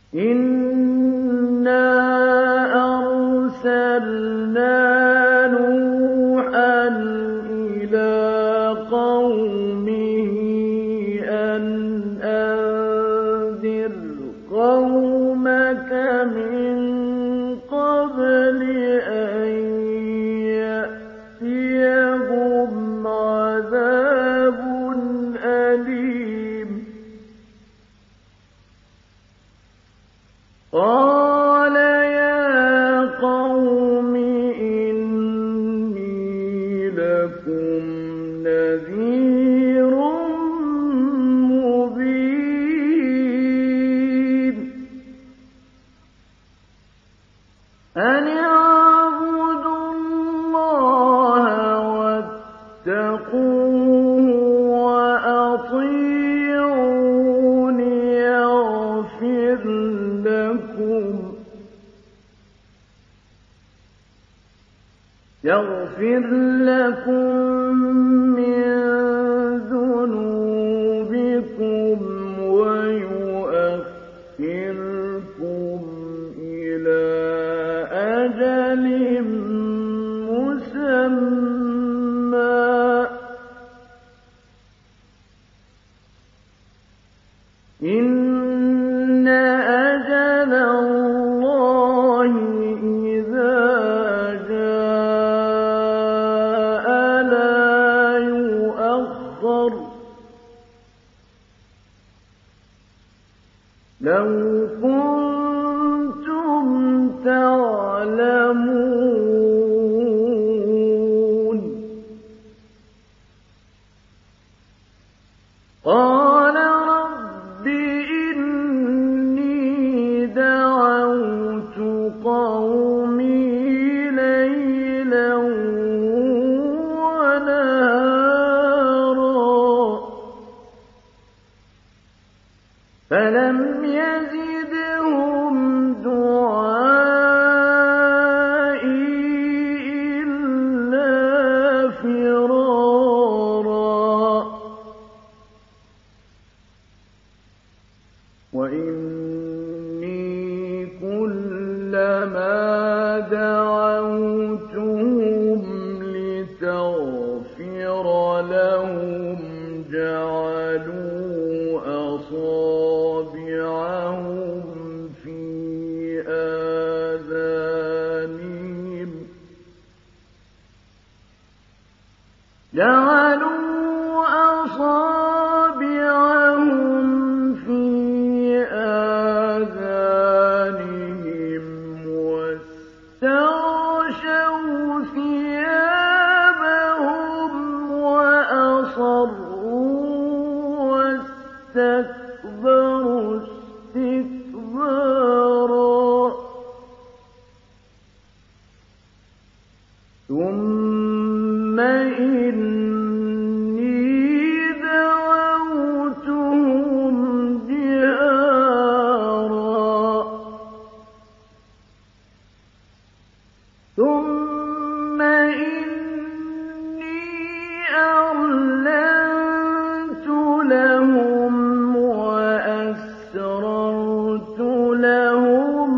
إِنَّا أَرْسَلْنَا نُوحًا إِلَىٰ قَوْمِهِ أَنْ أَنذِرْ قَوْمَكَ مِن قَبْلِ أَن يَأْتِيَهُمْ عَذَابٌ أَلِيمٌ قَالَ يَا قَوْمِ إِنِّي لَكُمْ نَذِيرٌ مُّبِينٌ أَنِ اعْبُدُوا اللَّهَ وَاتَّقُوهُ وَأَطِيعُونِ يَغْفِرْ لَكُم مِّن ذُنُوبِكُمْ وَيُؤَخِّرْكُمْ إِلَىٰ أَجَلٍ مُّسَمًّى ۚ إِنَّ أَجَلَ اللَّهِ إِذَا جَاءَ لَا يُؤَخَّرُ ۖ لَوْ كُنتُمْ تَعْلَمُونَ قَالَ رَبِّ إِنِّي دَعَوْتُ قَوْمِي لَيْلًا وَنَهَارًا فَلَمْ يَزِدْهُمْ دُعَائِي إِلَّا فِرَارًا وَإِنِّي كُلَّمَا دَعَوْتُهُمْ لِتَغْفِرَ لَهُمْ جَعَلُوا أَصَابِعَهُمْ فِي آذَانِهِمْ وَاسْتَغْشَوْا ثِيَابَهُمْ وَأَصَرُّوا وَاسْتَكْبَرُوا اسْتِكْبَارًا ثُمَّ إِنِّي دَعَوْتُهُمْ جِهَارًا ثُمَّ إِنِّي أَعْلَنتُ لَهُمْ وَأَسْرَرْتُ لَهُمْ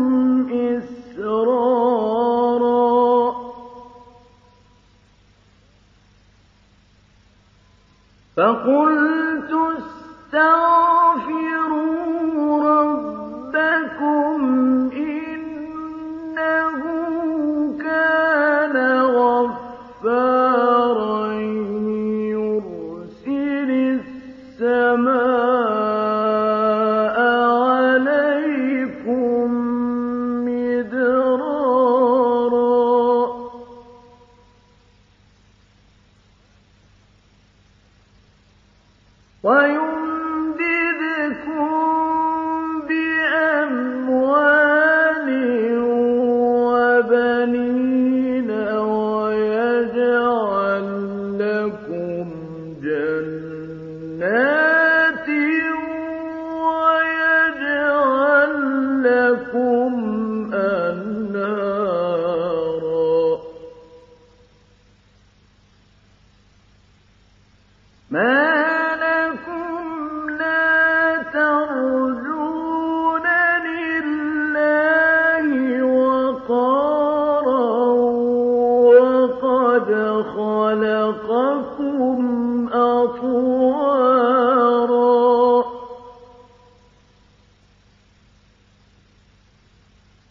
إِسْرَارًا فَقُلْتُ اسْتَغْفِرُوا رَبَّكُمْ إِنَّهُ كَانَ غَفَّارًا يُرْسِلِ السَّمَاءَ عَلَيْكُم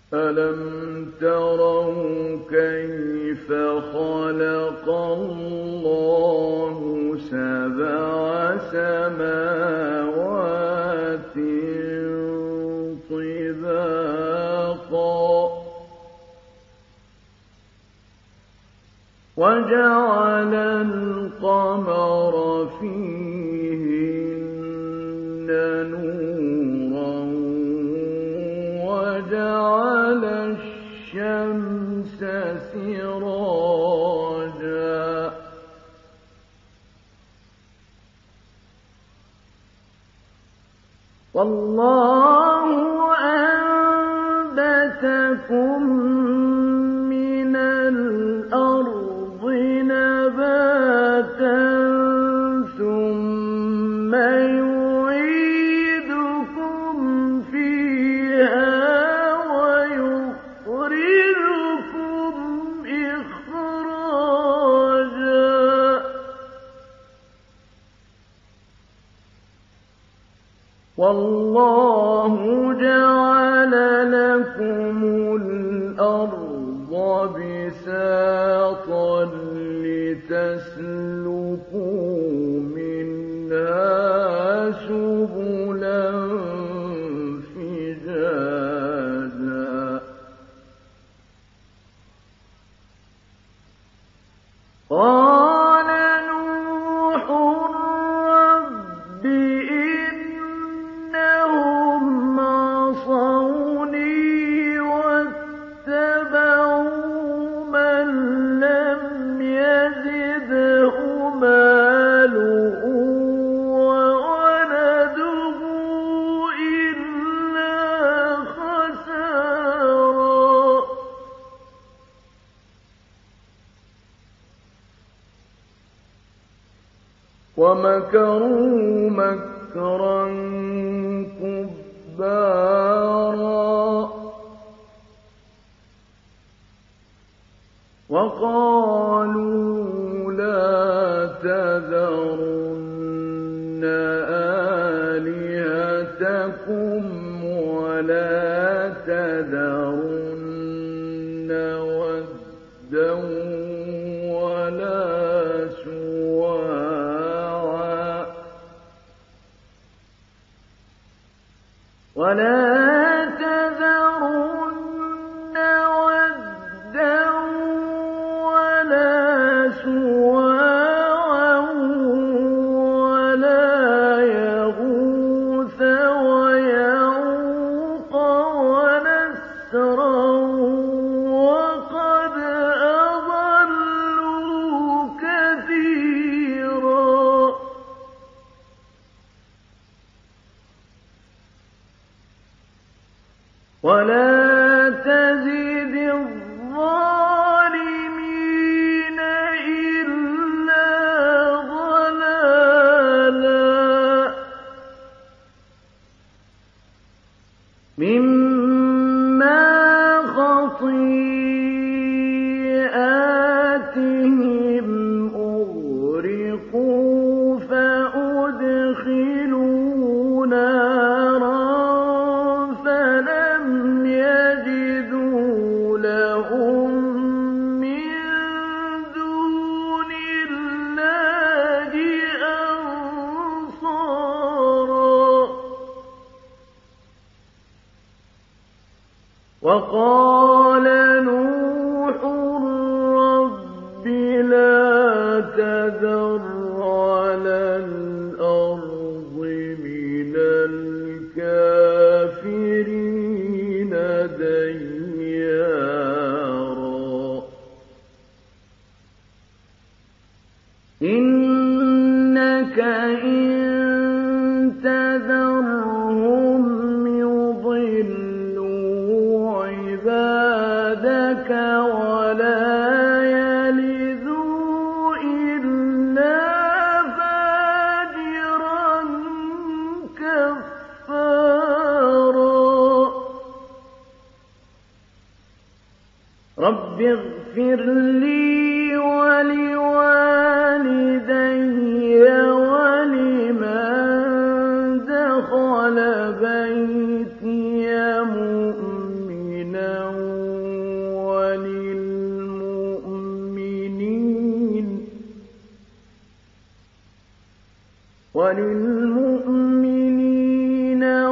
أَلَمْ تَرَوْا كَيْفَ خَلَقَ اللَّهُ سَبْعَ سَمَاوَاتٍ طِبَاقًا وَجَعَلَ الْقَمَرَ فِيهِنَّ نُورًا وَجَعَلَ الشَّمْسَ سِرَاجًا وَاللَّهُ أَنبَتَكُم مِّنَ الْأَرْضِ نَبَاتًا ثُمَّ يُعِيدُكُمْ فِيهَا وَيُخْرِجُكُمْ إِخْرَاجًا وَاللَّهُ جَعَلَ لَكُمُ الْأَرْضَ بِسَاطًا لِّتَسْلُكُوا مِنْهَا سُبُلًا فِجَاجًا قَالَ نُوحٌ رَّبِّ إِنَّهُمْ عَصَوْنِي وَاتَّبَعُوا مَن لَّمْ يَزِدْهُ مَالُهُ وَوَلَدُهُ إِلَّا خَسَارًا وَمَكَرُوا مَكْرًا كُبَّارًا وَقَالُوا لَا تَذَرُنَّ آلِهَتَكُمْ وَلَا تَذَرُنَّ وَدًّا وَلَا سُوَاعًا وَلَا يَغُوثَ وَيَعُوقَ وَنَسْرًا وَقَدْ أَضَلُّوا كَثِيرًا وَلَا تَزِدِ الظَّالِمِينَ إِلَّا ضَلَالًا مِّمَّا خَطِيئَاتِهِمْ أُغْرِقُوا فَأُدْخِلُوا نَارًا فَلَمْ يَجِدُوا لَهُم مِّن دُونِ اللَّهِ أَنصَارًا وَقَالَ نُوحٌ رَّبِّ لَا تَذَرْ عَلَى الْأَرْضِ مِنَ الْكَافِرِينَ دَيَّارًا إِنَّكَ إِن تَذَرْهُمْ يُضِلُّوا عِبَادَكَ وَلَا يَلِدُوا إِلَّا فَاجِرًا كَفَّارًا رَّبِّ اغْفِرْ لِي وَلِوَالِدَيَّ وَلِمَن دَخَلَ بَيْتِيَ مُؤْمِنًا وَلِلْمُؤْمِنِينَ